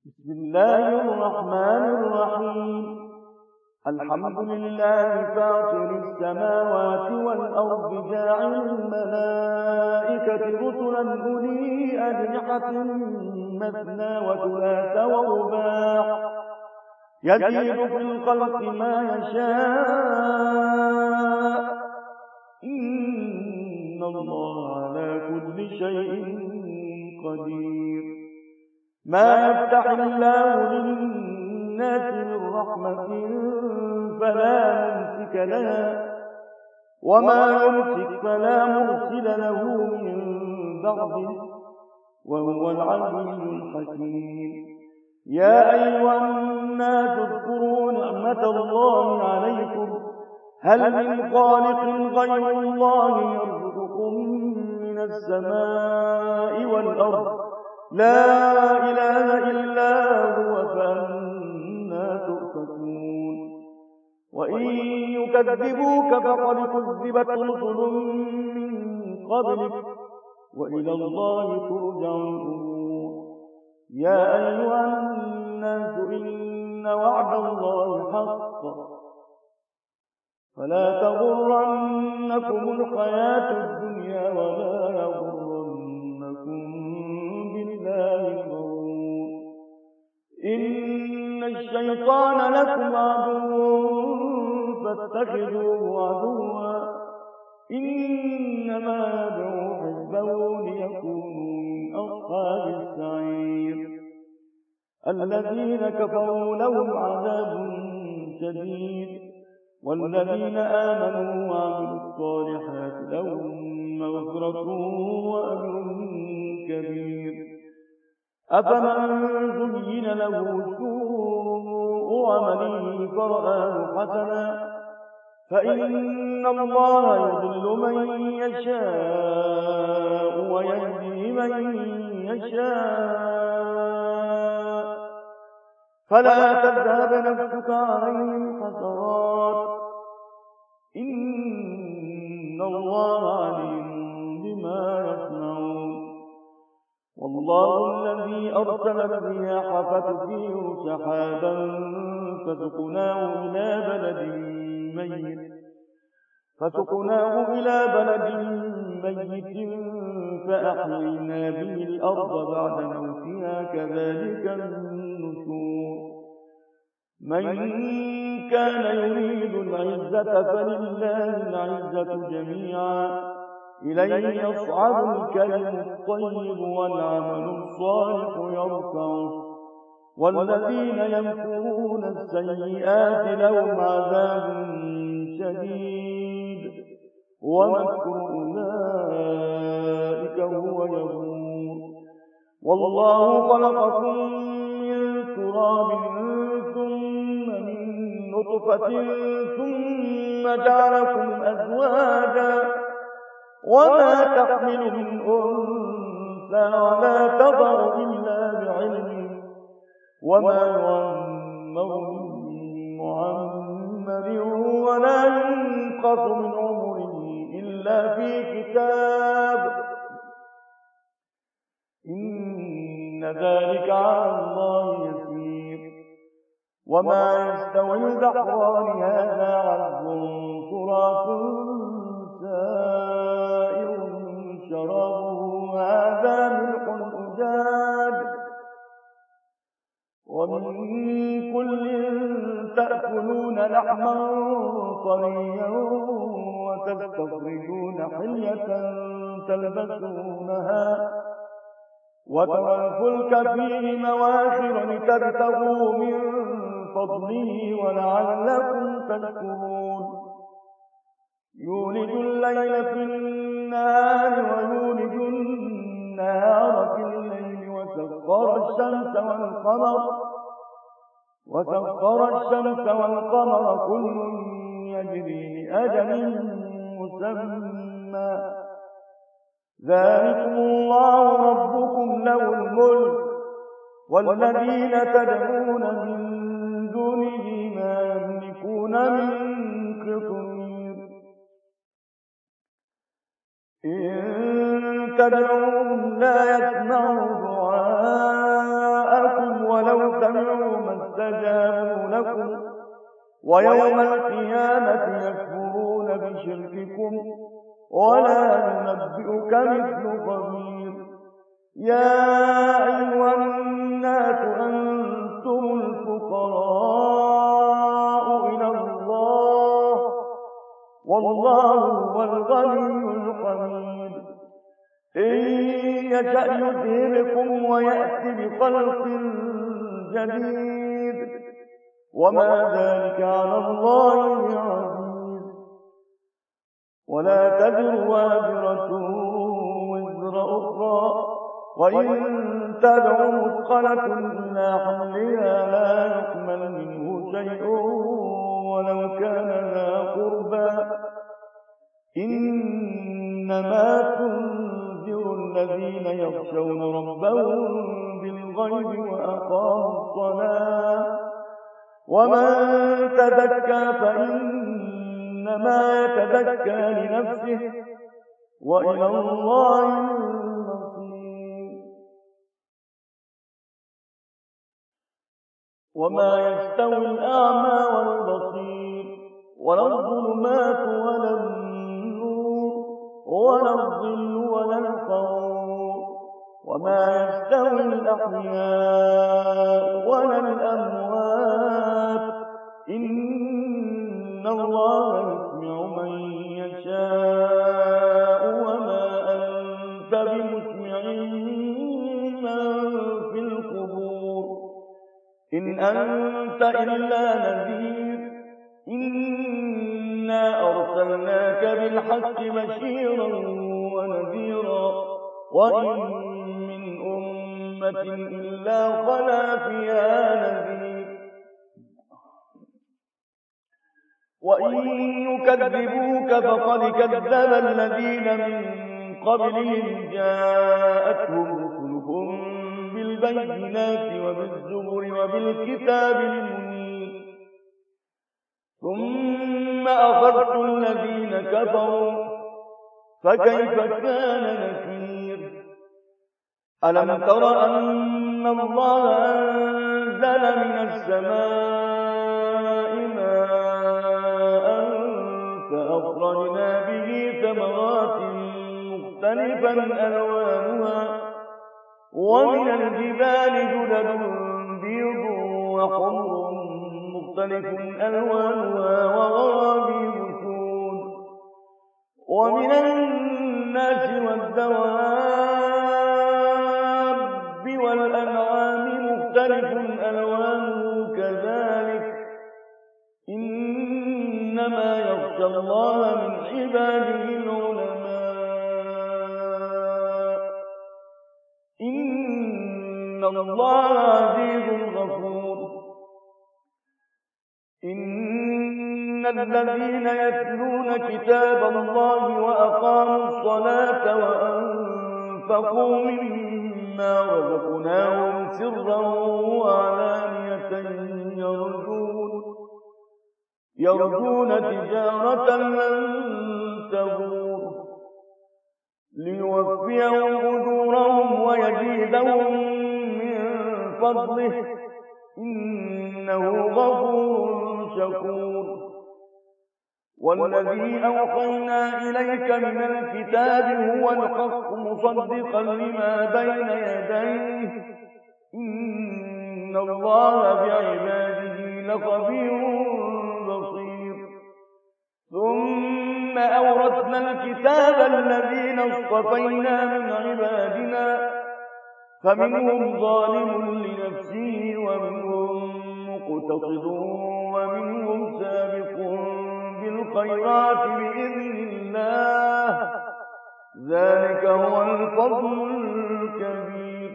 بسم الله الرحمن الرحيم. الحمد لله فاطر السماوات والأرض جاعل الملائكة رسلا أولي أجنحة مثنى وثلاث ورباع يزيد في الخلق ما يشاء إن الله على كل شيء قدير. ما يفتح الله للناس من رحمة فلا ممسك لها وما يمسك فلا مرسل له من بعده وهو العزيز الحكيم. يا أيها الناس اذكروا نعمة الله عليكم هل من خالق غير الله يرزقكم من السماء والأرض لا إله إلا هو فأنا تؤفكون. وإن يكذبوك فقد كذبت رسل من قبلك وإلى الله ترجع الأمور. يا أيها الناس إن وعد الله حق فلا تغرنكم الحياة الدنيا ولا يغرنكم بالله الغرور. إن الشيطان لكم عدو فاتخذوه عدوا إنما يدعو حزبه ليكونوا من أصحاب السعير. الذين كفروا لهم عذاب شديد والذين آمنوا وعملوا الصالحات لهم مغفرة وأجر كبير. أفمن زين له سوء عمله فرآه حسنا فإن الله يضل من يشاء ويهدي من يشاء فلا تذهب نفسك عليهم حسرات إن الله عليم بما يصنعون. والله الذي أرسل الرياح فتثير سحابا فسقناه إلى بلد ميت فأحيينا به الأرض بعد موتها كذلك النشور. من كان يريد العزة فلله العزة جميعا إليه يصعد الكلم الطيب والعمل الصالح يرفعه والذين يمكرون السيئات لهم عذاب شديد ومكر أولئك هو يبور. والله خلقكم من تراب ثم من نطفة ثم جعلكم أزواجا وما تحمل من أنثى ولا تضع إلا بعلمه وما يعمر من معمر ولا ينقص من عمره إلا في كتاب إن ذلك على الله يسير. وما يستوي البحران هذا عذب فرات سائر شرابه هذا ملح أجاج ومن كل تأكلون لحما طريا وتستخرجون حلية تلبسونها وترى الفلك فيه مواخر لتبتغوا من فضله ولعلكم تشكرون. يولج الليل في النهار ويولج النهار في الليل وسخر الشمس والقمر كل يجري لأجل مسمى ذلكم الله ربكم له الملك والذين تدعون من دونه ما يملكون من قطمير. إن تدعوهم لا يسمعوا دعاءكم ولو لكم ويوم القيامة يكفرون بشرككم ولا ينبئك مثل خبير. يا أيها الناس أنتم الفقراء إلى الله والله هو الغني الحميد. إن يشأ يذهبكم ويأتي بخلق جديد وما ذلك على الله بعزيز. ولا تزر وازرة وزر أخرى وإن تدع مثقلة إلى حملها لا يحمل منه شيء ولو كان ذا قربى إنما تنذر الذين يخشون ربهم بالغيب وأقاموا الصلاة ومن تزكى فإنما يتزكى لنفسه وإلى الله المصير. وما يستوي الأعمى والبصير ولا الظلمات ولا النور ولا الظل ولا القمر وما يستوي الأحياء ولا الأموات إن الله يسمع من يشاء وما أنت بمسمع من في القبور إن أنت إلا نذير. إنا أرسلناك بالحق بشيرا ونذيرا وإن من أمة إلا خلا فيها نذير. وإن يكذبوك فقد كذب الذين من قبلهم جاءتهم رسلهم بالبينات وبالزبر وبالكتاب المنير ثم أخذت الذين كفروا فكيف كان نكير. ألم تر أن الله أنزل من السماء ماء فأخرجنا به ثمرات مختلفا ألوانها ومن الجبال جدد بيض وحمر مختلف ألوانها وغرابيب سود ومن الناس والدواب والأنعام مختلف ألوانه كذلك إنما يخشى الله من عباده العلماء إن الله عزيز غفور. إن الذين يتلون كتاب الله وأقاموا الصلاة وأنفقوا مما رزقناهم سرا وعلانية يرجون تجارة لن تبور ليوفيهم أجورهم ويزيدهم من فضله إنه غفور شكور. والذي أوحينا إليك من الكتاب هو الحق مصدقا لما بين يديه إن الله بعباده لخبير بصير. ثم أورثنا الكتاب الذين اصطفينا من عبادنا فمنهم ظالم لنفسه ومنهم مقتصد ومنهم سابق بالخيرات بإذن الله ذلك هو الفضل الكبير.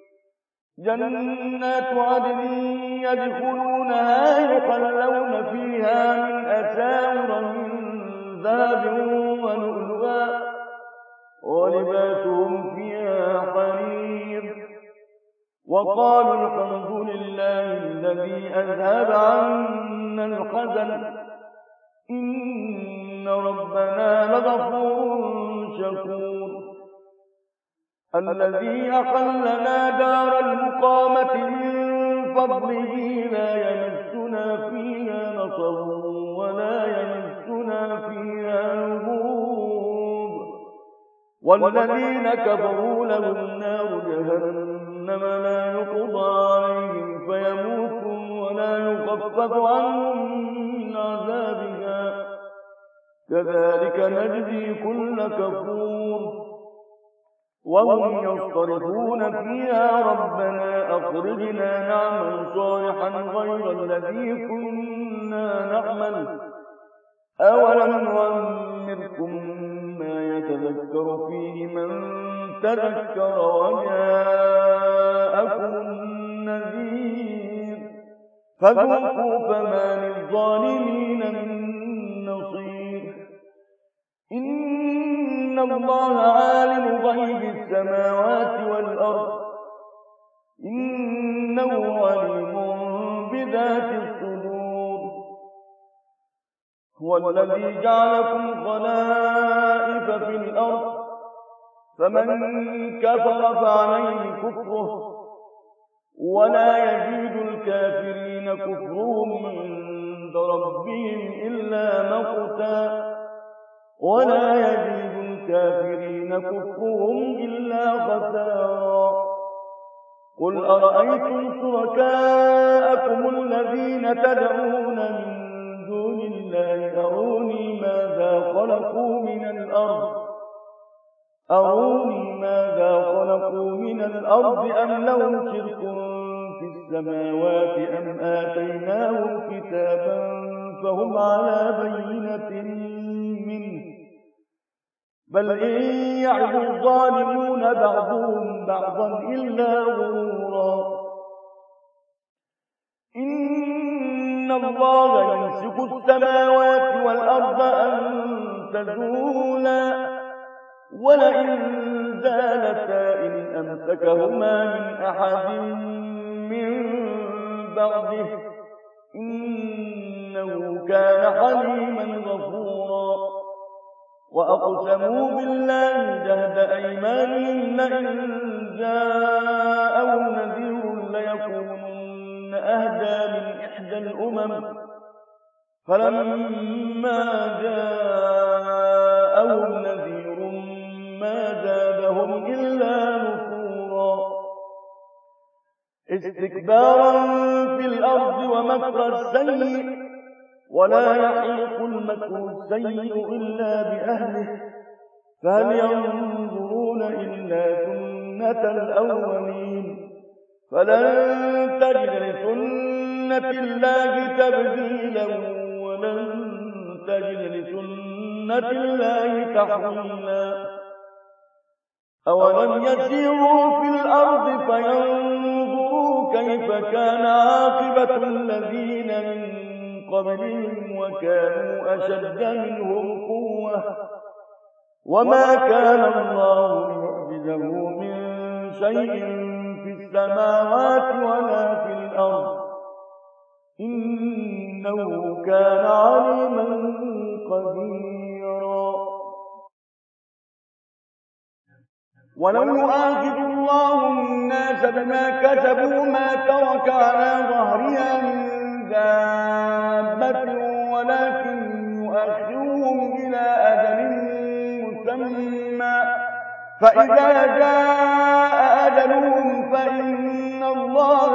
جنات عدن يدخلونها يحلون فيها من أساور من ذهب ولؤلؤا ولباسهم فيها حرير وقالوا الحمد لله الذي أذهب عنا الحزن إن ربنا لغفور شكور. الذي أحلنا دار المقامة من فضله لا يمسنا يمسنا فيها نصب ولا يمسنا فيها لغوب والذين كفروا لهم نار جهنم لا يقضى عليهم فيموتوا ولا يخفف عنهم من عذابها كذلك نجزي كل كفور وهم يصطرخون فيها ربنا أخرجنا نعمل صالحا غير الذي كنا نعمل أولم نعمركم ما يتذكر فيه من تذكر وجاءكم النذير فذوقوا فما للظالمين من نصير إن الله عالم غيب السماوات والأرض إنه عليم بذات الصدور هو الذي جعلكم خلائف في الأرض فمن كفر فعليه كفره ولا يزيد الكافرين كفرهم عند ربهم إلا مقتا ولا يزيد الكافرين كفرهم إلا خسارا قل أرأيتم شركاءكم الذين تدعون من دون الله أروني ماذا خلقوا من الأرض أم لهم شرك في السماوات أم آتيناهم كتابا فهم على بينة منه بل إن يعد الظالمون بعضهم بعضا إلا غرورا إن الله يمسك السماوات والأرض أن تزولا ولئن زالتا إن أمسكهما من أحد من بعده إنه كان حليما غفورا وأقسموا بالله جهد أيمانهم لئن جاءهم نذير ليكونن أهدى من إحدى الأمم فلما جاءهم نذير ما زادهم إلا نفورا استكبارا في الأرض ومكر السيء ولا يحيق المكر السيء إلا بأهله فهل ينظرون إلا سنة الأولين فلن تجد لسنة الله تبديلا ولن تجد لسنة الله تحويلا أولم يسيروا في الأرض فينظروا كيف كان عاقبة الذين من قبلهم وكانوا أشد منهم قوة وما كان الله ليعجزه من شيء في السماوات ولا في الأرض إنه كان عليما قديرا ولو يؤاخذ الله الناس بما كسبوا ما ترك على ظهرها من دابة ولكن يؤخرهم إلى أجل مسمى فإذا جاء أجلهم فإن الله